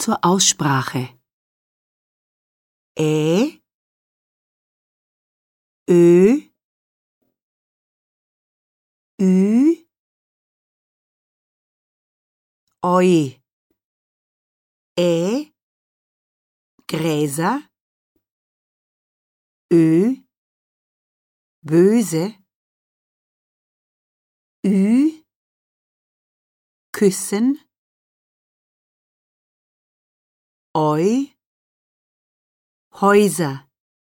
zur Aussprache. Ä, Ö, Ü, Oi. Ä, Gräser, Ö, böse, Ü, küssen, Oi, Häuser.